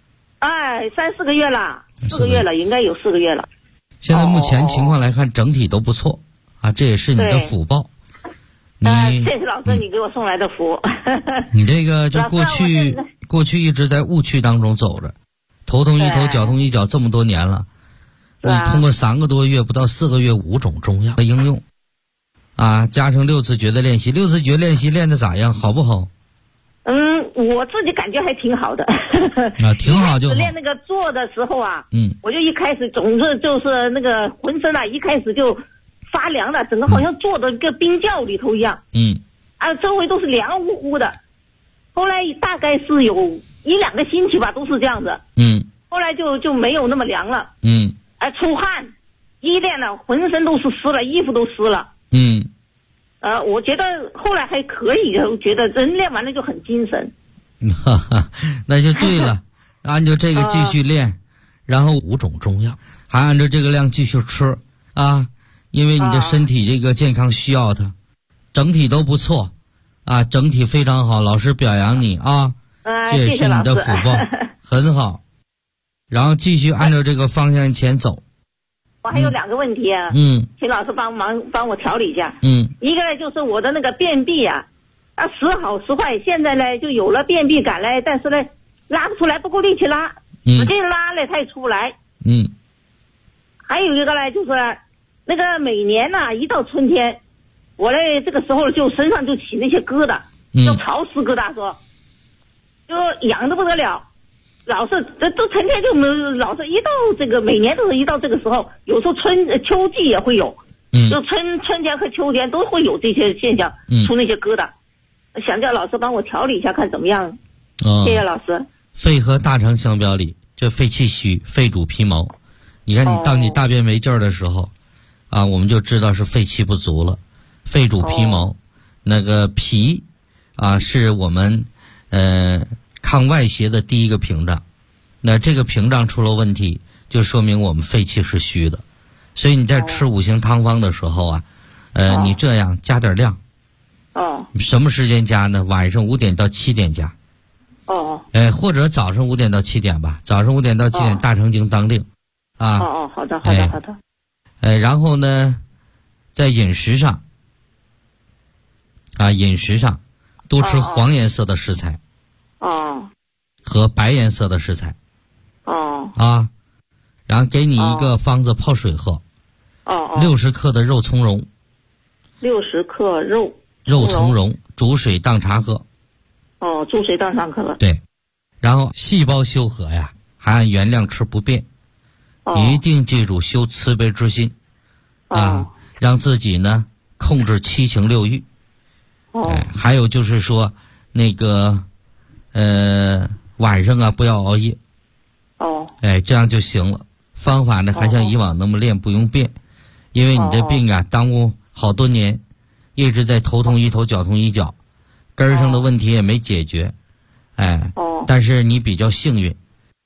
S6: 3、4个月了，4个月了，应该有4个月了。
S4: 现在目前情况来看，整体都不错啊，这也是你的福报。
S6: 谢谢老师你给我送来的福。
S4: 你这个就过去一直在误区当中走着，头痛一头，脚痛一脚，这么多年了。你通过3个多月不到4个月5种中药的应用啊，加上六字诀的练习，6字诀练习练得咋样？好不好？
S6: 我自己感觉还挺好的。
S4: 挺好就好。
S6: 练那个做的时候啊，我就一开始总是就是那个浑身啊，一开始就发凉的，整个好像坐的个冰窖里头一样。周围都是凉乎乎的。后来大概是有1、2个星期吧，都是这样子。 后来就没有那么凉了。出汗，一练了浑身都是湿了，衣服都湿了。我觉得后来还可以，我觉得人练完了就很精神。
S4: 那就对了，按照这个继续练，然后5种中药还按照这个量继续吃啊，因为你的身体这个健康需要它，整体都不错啊，整体非常好，老师表扬你啊，这也是你的福报，很好。然后继续按照这个方向前走。
S6: 我还有2个问题啊，请老师帮我调理一下。一个呢就是我的那个便秘啊，时好时坏，现在呢就有了便秘感嘞，但是呢拉不出来，不够力气拉，使劲拉嘞它也出不来。还有一个呢就是那个每年呢一到春天，我嘞这个时候就身上就起那些疙瘩，就潮湿疙瘩说，就痒得不得了。老是都成天就老是一到这个每年都是一到这个时候，有时候秋季也会有，就春天和秋天都会有这些现象，出那些疙瘩。想叫老师帮我调理一下，看怎么样。谢谢老师。
S4: 肺和大肠相表里，这肺气虚，肺主皮毛。你看当你大便没劲儿的时候，我们就知道是肺气不足了。肺主皮毛，那个脾是我们抗外邪的第一个屏障，那这个屏障出了问题，就说明我们肺气是虚的。所以你在吃5行汤方的时候你这样加点量。什么时间加呢？晚上5点到7点加。或者早上5点到7点吧，早上5点到7点大肠经当令。
S6: 好的。
S4: 然后呢，在饮食上多吃黄颜色的食材。和白颜色的食材。然后给你一个方子泡水喝。60克的肉苁蓉。
S6: 60克肉
S4: 苁蓉煮水当茶喝。
S6: 煮水当茶喝。
S4: 对。然后细胞修和呀，还按原量吃不变。一定记住修慈悲之心。让自己呢控制7情6欲。还有就是说那个晚上不要熬夜。这样就行了。方法呢还像以往那么练，不用变。因为你这病耽误好多年，一直在头痛医头，脚痛医脚，根儿上的问题也没解决。但是你比较幸运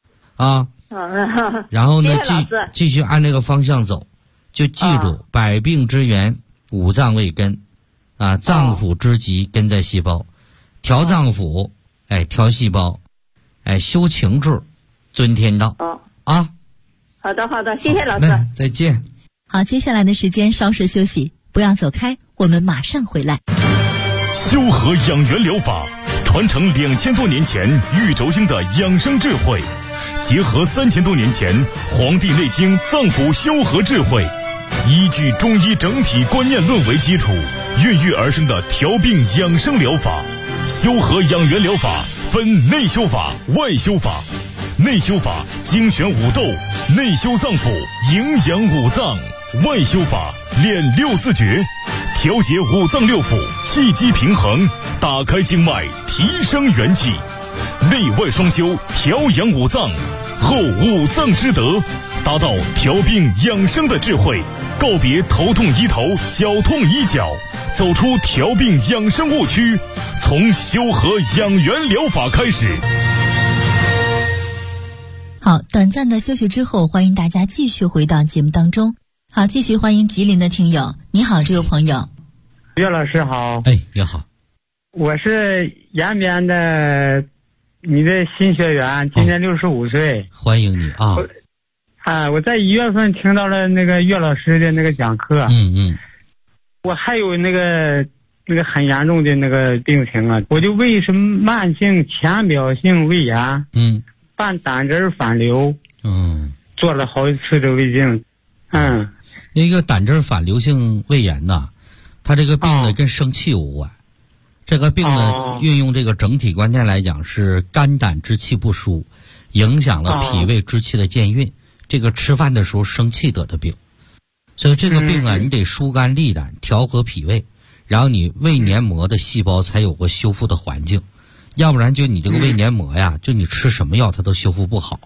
S4: 然后呢继续按这个方向走，就记住百病之源5脏为根脏腑之极根在细胞，调脏腑调细胞，修情志尊天道。
S6: 好的，谢谢老师。
S4: 再见。
S3: 好，接下来的时间稍事休息，不要走开，我们马上回来。
S1: 修和养元疗法传承2000多年前玉轴经的养生智慧，结合3000多年前《黄帝内经》脏腑修和智慧，依据中医整体观念论为基础，孕育而生的调病养生疗法。修和养元疗法分内修法、外修法。内修法精选5斗，内修脏腑，营养5脏；外修法练6字诀，调节5脏6腑，气机平衡，打开经脉，提升元气。内外双修，调养5脏，后5脏之德，达到调病养生的智慧，告别头痛医头，脚痛医脚，走出调病养生误区，从修和养元疗法开始。
S3: 好，短暂的休息之后，欢迎大家继续回到节目当中。好，继续欢迎吉林的听友。你好，这位朋友。
S7: 岳老师好。
S4: 你好。
S7: 我是延边的你的新学员，今年65岁。
S4: 欢迎你
S7: 我在1月份听到了那个岳老师的那个讲课。我还有那个很严重的那个病情我就胃是慢性浅表性胃炎。伴胆汁反流。做了好几次的胃镜。
S4: 那个胆汁反流性胃炎它这个病呢跟生气无关。这个病呢运用这个整体观念来讲，是肝胆之气不舒，影响了脾胃之气的健运，这个吃饭的时候生气得的病。所以这个病你得疏肝利胆，调和脾胃，然后你胃黏膜的细胞才有个修复的环境。要不然就你这个胃黏膜就你吃什么药它都修复不好。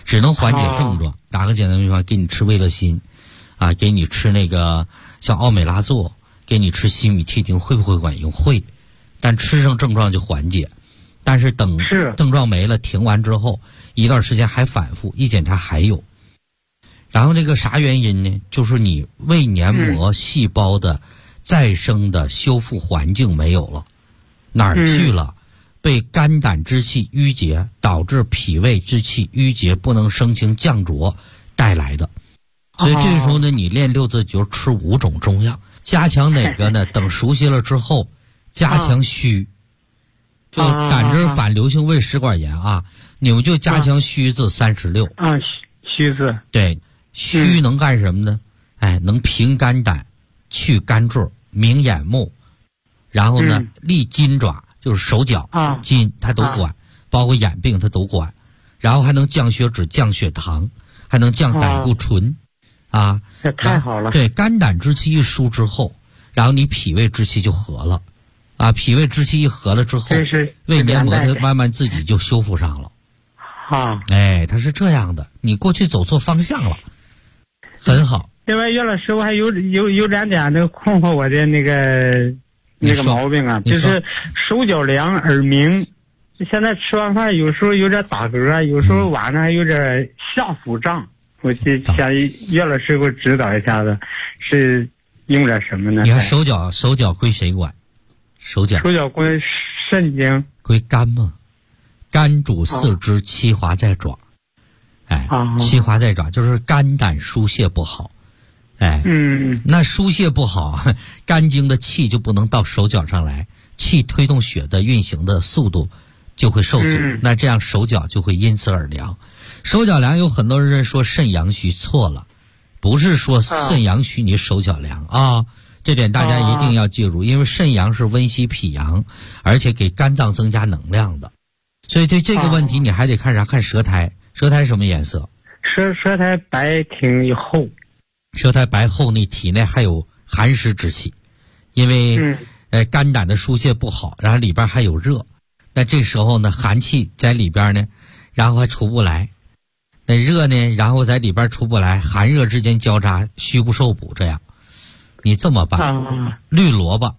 S4: 只能缓解症状。打个简单比方，给你吃维乐心，啊，给你吃那个像奥美拉唑，给你吃西米替啶，会不会管用？会，但吃上症状就缓解。但是等症状没了，停完之后一段时间还反复，一检查还有。然后这个啥原因呢？就是你胃黏膜细胞的再生的修复环境没有了，哪儿去了？被肝胆之气淤结，导致脾胃之气淤结不能生清降浊带来的。所以这个时候呢，你练六字诀吃5种中药，加强哪个呢？等熟悉了之后，加强虚。就胆汁反流性胃食管炎啊，你们就加强虚字36
S7: 啊，虚字
S4: 对，虚能干什么呢？哎，能平肝胆，去肝坠，明眼目，然后呢，利筋爪，就是手脚筋它都管，包括眼病它都管，然后还能降血脂、降血糖，还能降胆固醇，啊，
S7: 这太好了。
S4: 对，肝胆之气一疏之后，然后你脾胃之气就和了。啊，脾胃之气一和了之后，胃黏膜它慢慢自己就修复上了。
S7: 啊，
S4: 哎，它是这样的，你过去走错方向了，很好。
S7: 另外，岳老师，我还有2点那个困惑我的那个毛病啊，就是手脚凉、耳鸣。现在吃完饭有时候有点打嗝，有时候晚上还有点下腹胀。我就想岳老师给我指导一下子，是用点什么呢？
S4: 你看手脚归谁管？手脚
S7: 归肾经，
S4: 归肝嘛，肝主四肢，七华在爪。哎，七华在爪就是肝胆疏泄不好。哎，那疏泄不好，肝经的气就不能到手脚上来，气推动血的运行的速度就会受阻，那这样手脚就会因此而凉。手脚凉有很多人说肾阳虚，错了，不是说肾阳虚你手脚凉啊。这点大家一定要记住，因为肾阳是温煦脾阳，而且给肝脏增加能量的。所以对这个问题你还得看啥？看舌苔。舌苔什么颜色？
S7: 舌苔白挺厚。
S4: 舌苔白厚，你体内还有寒湿之气，因为肝胆的疏泄不好，然后里边还有热，那这时候呢寒气在里边呢，然后还出不来，那热呢然后在里边出不来，寒热之间交叉，虚不受补，这样你这么办？绿萝卜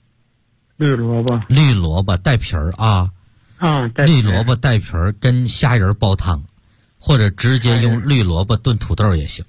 S4: 带皮儿啊，绿萝卜带皮儿跟虾仁煲汤，或者直接用绿萝卜炖土豆也行。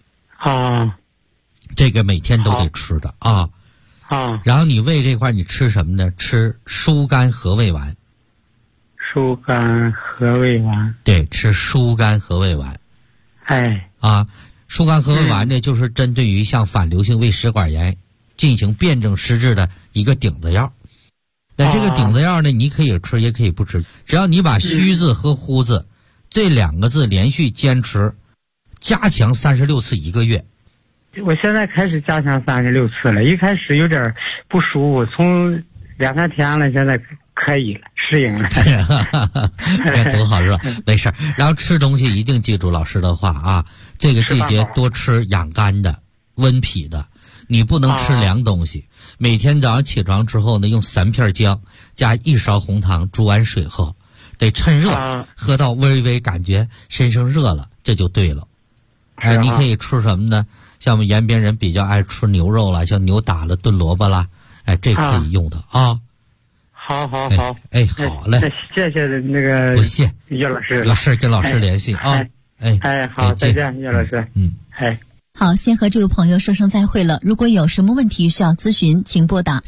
S4: 这个每天都得吃的啊。然后你胃这块你吃什么呢？吃疏肝和胃丸。
S7: 疏肝和胃丸。
S4: 对，吃疏肝和胃丸。疏肝和胃丸呢，就是针对于像反流性胃食管炎进行辩证施治的一个顶子药。那这个顶子药呢，你可以吃也可以不吃，只要你把虚字和呼字这2个字连续坚持，加强36次1个月。
S7: 我现在开始加强36次了，一开始有点不舒服，从2-3天了，现在可以了，适应了。
S4: 多好是吧？没事。然后吃东西一定记住老师的话啊，这个季节多吃养肝的、温脾的，你不能吃凉东西。每天早上起床之后呢，用3片姜加1勺红糖煮完水喝，得趁热喝到微微感觉身上热了，这就对了。你可以吃什么呢？像我们延边人比较爱吃牛肉了，像牛打了、炖萝卜啦，这可以用的啊。
S7: 好。好
S4: 嘞，
S7: 谢谢那个
S4: 不谢
S7: 岳老师，
S4: 有事跟老师联系啊。
S7: 好，再见，岳老师。
S3: 好，先和这位朋友说声再会了。如果有什么问题需要咨询，请拨打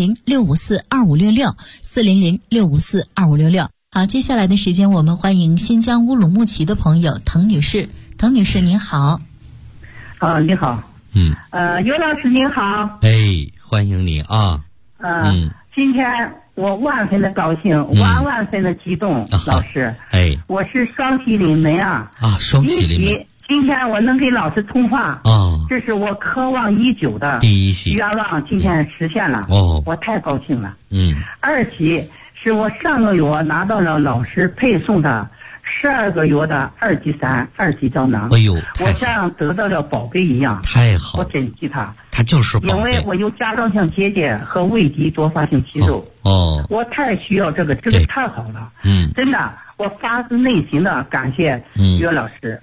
S3: 400-654-2566，400-654-2566。好，接下来的时间我们欢迎新疆乌鲁木齐的朋友滕女士。滕女士您好。
S8: 你好。岳老师您好。
S4: 欢迎你啊。
S8: 今天我万分的高兴，万分的激动，老师。我是双喜临门啊。
S4: 双喜临门。
S8: 今天我能给老师通话这是我渴望已久的
S4: 第一喜
S8: 愿望，今天实现了。我太高兴了。二喜是我上个月拿到了老师配送的 12个月的2级3、2级胶囊。
S4: 哎呦，
S8: 我像得到了宝贝一样，
S4: 太好，
S8: 我珍惜它。
S4: 它就是宝贝，
S8: 因为我有甲状腺结节和胃底多发性息肉。
S4: 哦，
S8: 我太需要这个太好了。真的，我发自内心的感谢岳老师。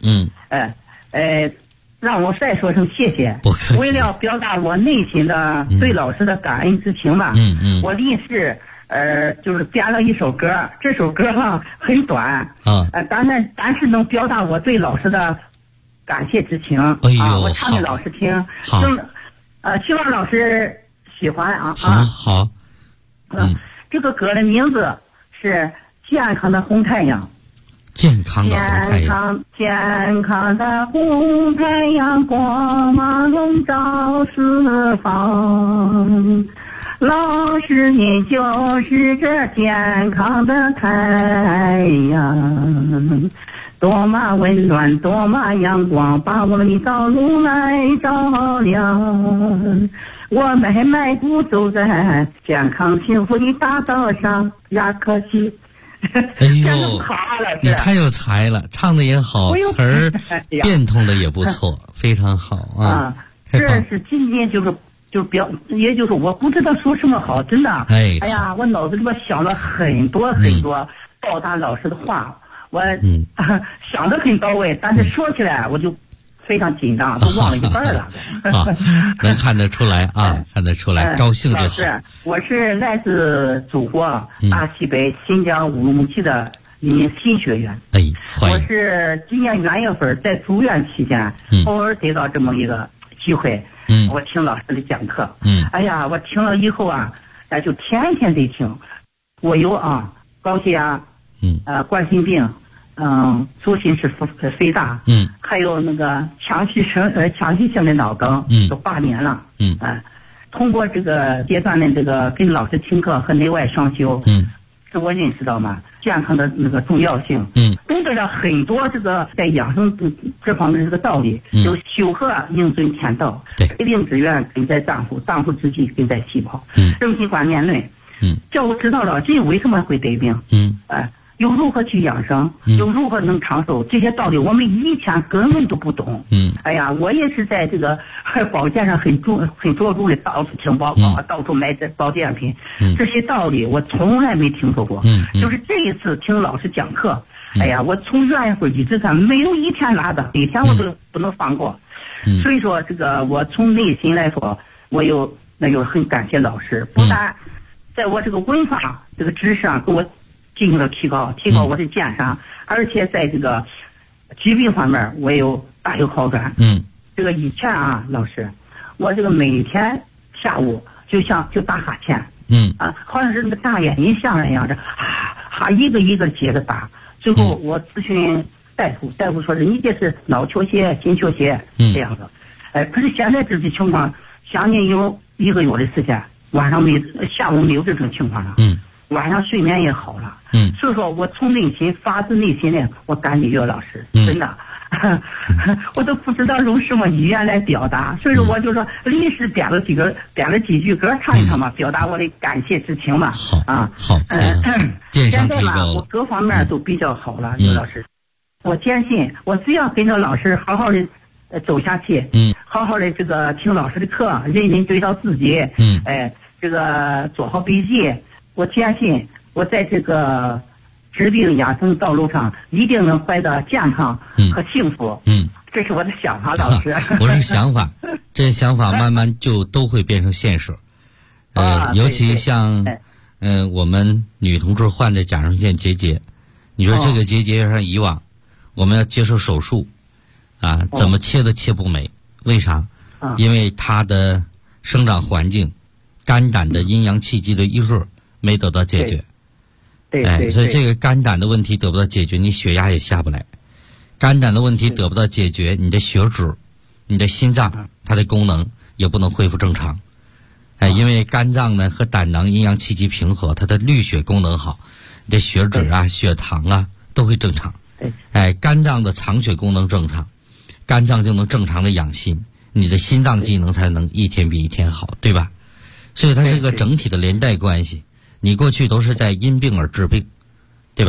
S8: 让我再说声谢谢。
S4: 不客气。
S8: 为了表达我内心的对老师的感恩之情吧，我立时就是编了一首歌，这首歌很短但是能表达我对老师的感谢之情。我唱给老师听。
S4: 好。
S8: 希望老师喜欢啊。
S4: 好。
S8: 这个歌的名字是《健康的红太阳》。
S4: 健康的红太阳，
S8: 健康的红太阳，光芒笼罩四方。老师，你就是这健康的太阳，多么温暖，多么阳光，把我们的道路来照亮。我们迈步走在健康幸福的大道上，呀，可惜。
S4: 哎呦，你太有才了，唱的也好，词儿变通的也不错，非常好啊！
S8: 这是今天也就是我不知道说什么好，真的。哎呀，我脑子里边想了很多报答老师的话，我想得很到位，但是说起来我就非常紧张，都忘了一半了。
S4: 能看得出来啊，看得出来，高兴就好。
S8: 老师，我是来自祖国大西北新疆乌鲁木齐的一名新学员。我是今年元月份在住院期间，偶尔得到这么一个机会，我听老师的讲课。哎呀，我听了以后啊，就天天得听。我有高血压，冠心病。左心室肥大，还有那个强系性的脑梗，都8年了，通过这个阶段的这个跟老师听课和内外双修，使我认识到嘛健康的那个重要性，懂得了很多这个在养生这方面这个道理，有修和应遵天道，百病之源根在脏腑，脏腑之气根在细胞，人体观念论，叫我知道了人为什么会得病，又如何去养生，又如何能长寿，这些道理我们以前根本都不懂。哎呀，我也是在这个保健上很着重的，到处听报告，到处买这保健品，这些道理我从来没听说过。就是这一次听老师讲课，哎呀，我从元月份一直看，没有一天落的，每天我都不能放过。所以说，这个我从内心来说，那就很感谢老师，不但在我这个文化这个知识上给我进行了提高我的健康，而且在这个疾病方面我也大有好转。这个以前老师，我这个每天下午就打哈欠，好像是那个大眼睛像一样的，一个一个接着打。最后我咨询大夫说是你这是脑缺血、心缺血这样的。可是现在这种情况，将近有1个月的时间，下午没有这种情况了。晚上睡眠也好了，所以说我从发自内心的我感谢岳老师，真的，我都不知道用什么语言来表达，所以说我就说临时编了几句歌唱一唱嘛，表达我的感谢之情嘛。
S4: 好，
S8: 现在吧，我各方面都比较好了，岳老师，我坚信我只要跟着老师好好的走下去，好好的这个听老师的课，认真对照自己，这个做好笔记。我坚信我在这个治病养生道路上一定能获得健康和幸福。这是我的想法，老师。
S4: 不是想法，这些想法慢慢就都会变成现实。尤其像我们女同志患的甲状腺结节，你说这个结节上以往我们要接受手术怎么切都切不美，为啥？因为它的生长环境、肝胆的阴阳气机的一个没得到解决。所以这个肝胆的问题得不到解决，你血压也下不来。肝胆的问题得不到解决，你的血脂、你的心脏它的功能也不能恢复正常。因为肝脏呢和胆囊阴阳气机平和，它的滤血功能好，你的血脂血糖都会正常。肝脏的藏血功能正常，肝脏就能正常的养心，你的心脏机能才能一天比一天好，对吧？所以它是一个整体的连带关系。你过去都是在因病而治病，对吧？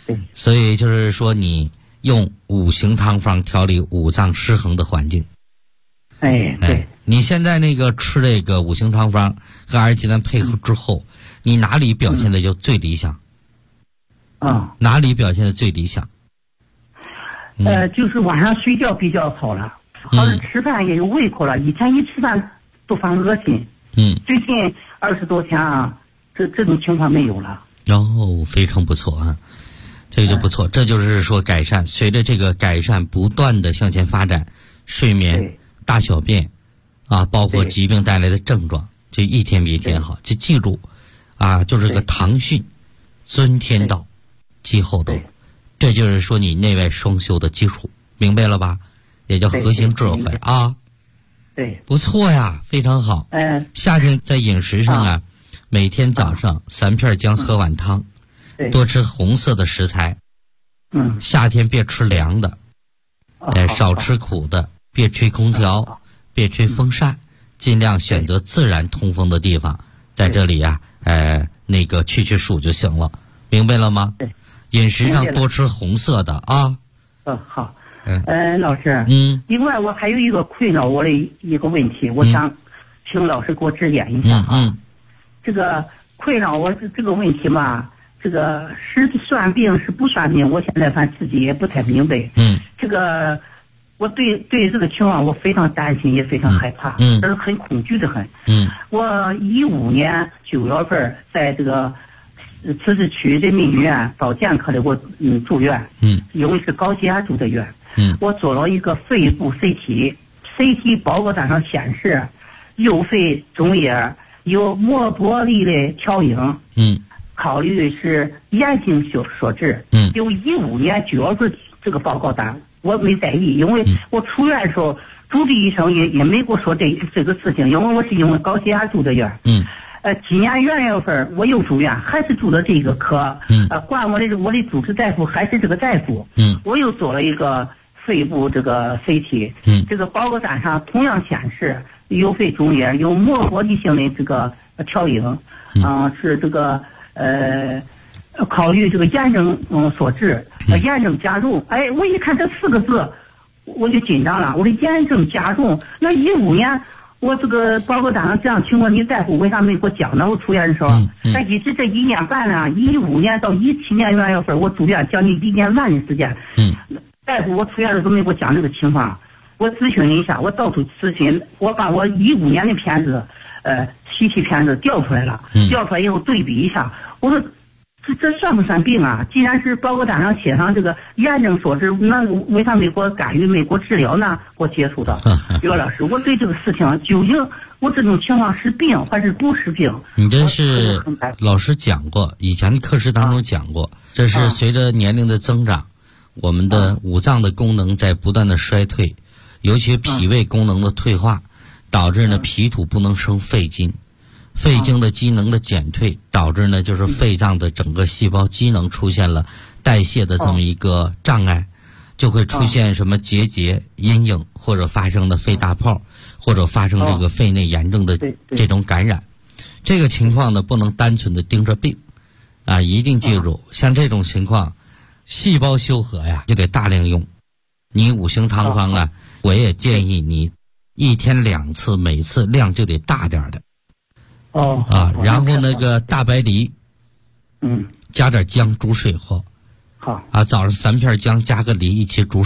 S4: 对。所以就是说，你用五行汤方调理五脏失衡的环境。
S8: 对。
S4: 你现在那个吃这个五行汤方和二鸡蛋配合之后，你哪里表现的就最理想？哪里表现的最理想？
S8: 就是晚上睡觉比较好了，好像吃饭也有胃口了。以前一吃饭都犯恶心。最近20多天啊，这种情况没有了。
S4: 非常不错啊，这个就不错。这就是说改善，随着这个改善不断的向前发展，睡眠、大小便啊，包括疾病带来的症状，就一天比一天好。就记住啊，就是个唐训，尊天道，积厚德。这就是说你内外双修的基础，明白了吧？也叫核心智慧啊。
S8: 对，
S4: 不错呀，非常好。夏天在饮食上啊，每天早上3片姜喝碗汤，多吃红色的食材。夏天别吃凉的，少吃苦的，别吹空调，别吹风扇，尽量选择自然通风的地方，在这里呀，那个去暑就行了，明白了吗？对。饮食上多吃红色的啊。
S8: 好。老师。另外我还有一个困扰我的一个问题，我想请老师给我指点一下啊。这个困扰我这个问题嘛，这个是算病是不算病，我现在反正自己也不太明白。这个我对这个情况我非常担心，也非常害怕，很恐惧的很。我15年9月份在这个自治区人民医院保健科的我住院，因为是高血压住的院。我做了一个肺部 CT 报告单上显示右肺中叶有膜剥离的条影，考虑是炎症所致。有15年9月份这个报告单我没在意，因为我出院的时候主治医生也没给我说这个事情，因为我是因为高血压住的院。今年元月份我又住院，还是住的这个科。管我的主治大夫还是这个大夫。我又做了一个肺部这个 CT，这个报告单上同样显示右肺中叶有膜剥离性的这个条影，是这个考虑这个炎症所致，炎症加重。我一看这4个字，我就紧张了。我的炎症加重，那15年我这个报告单上这样情况，你大夫为啥没给我讲呢？我出院的时候，但一直这1年半了，15年到17年元月份我住院将近1年半的时间。大夫我出院的时候没给我讲这个情况，我咨询了一下，我到处咨询，我把我15年的片子CT片子调出来了，调出来以后对比一下，我说这算不算病啊？既然是报告单上写上这个炎症所致，那为啥没给我干预，没给我治疗呢？我接触的岳老师，我对这个事情究竟我这种情况是病还是不是病？
S4: 你这是老师讲过，以前课时当中讲过，这是随着年龄的增长，我们的五脏的功能在不断的衰退，尤其脾胃功能的退化，导致呢脾土不能生肺精。肺经的机能的减退，导致呢就是肺脏的整个细胞机能出现了代谢的这么一个障碍，就会出现什么结节、阴影，或者发生的肺大泡，或者发生这个肺内炎症的这种感染。这个情况呢不能单纯的盯着病啊，一定记住，像这种情况，细胞修和呀就得大量用。你五行汤方啊，我也建议你1天2次，每次量就得大点的。然后那个大白梨，加点姜煮水喝。
S8: 好
S4: 早上3片姜加个梨一起煮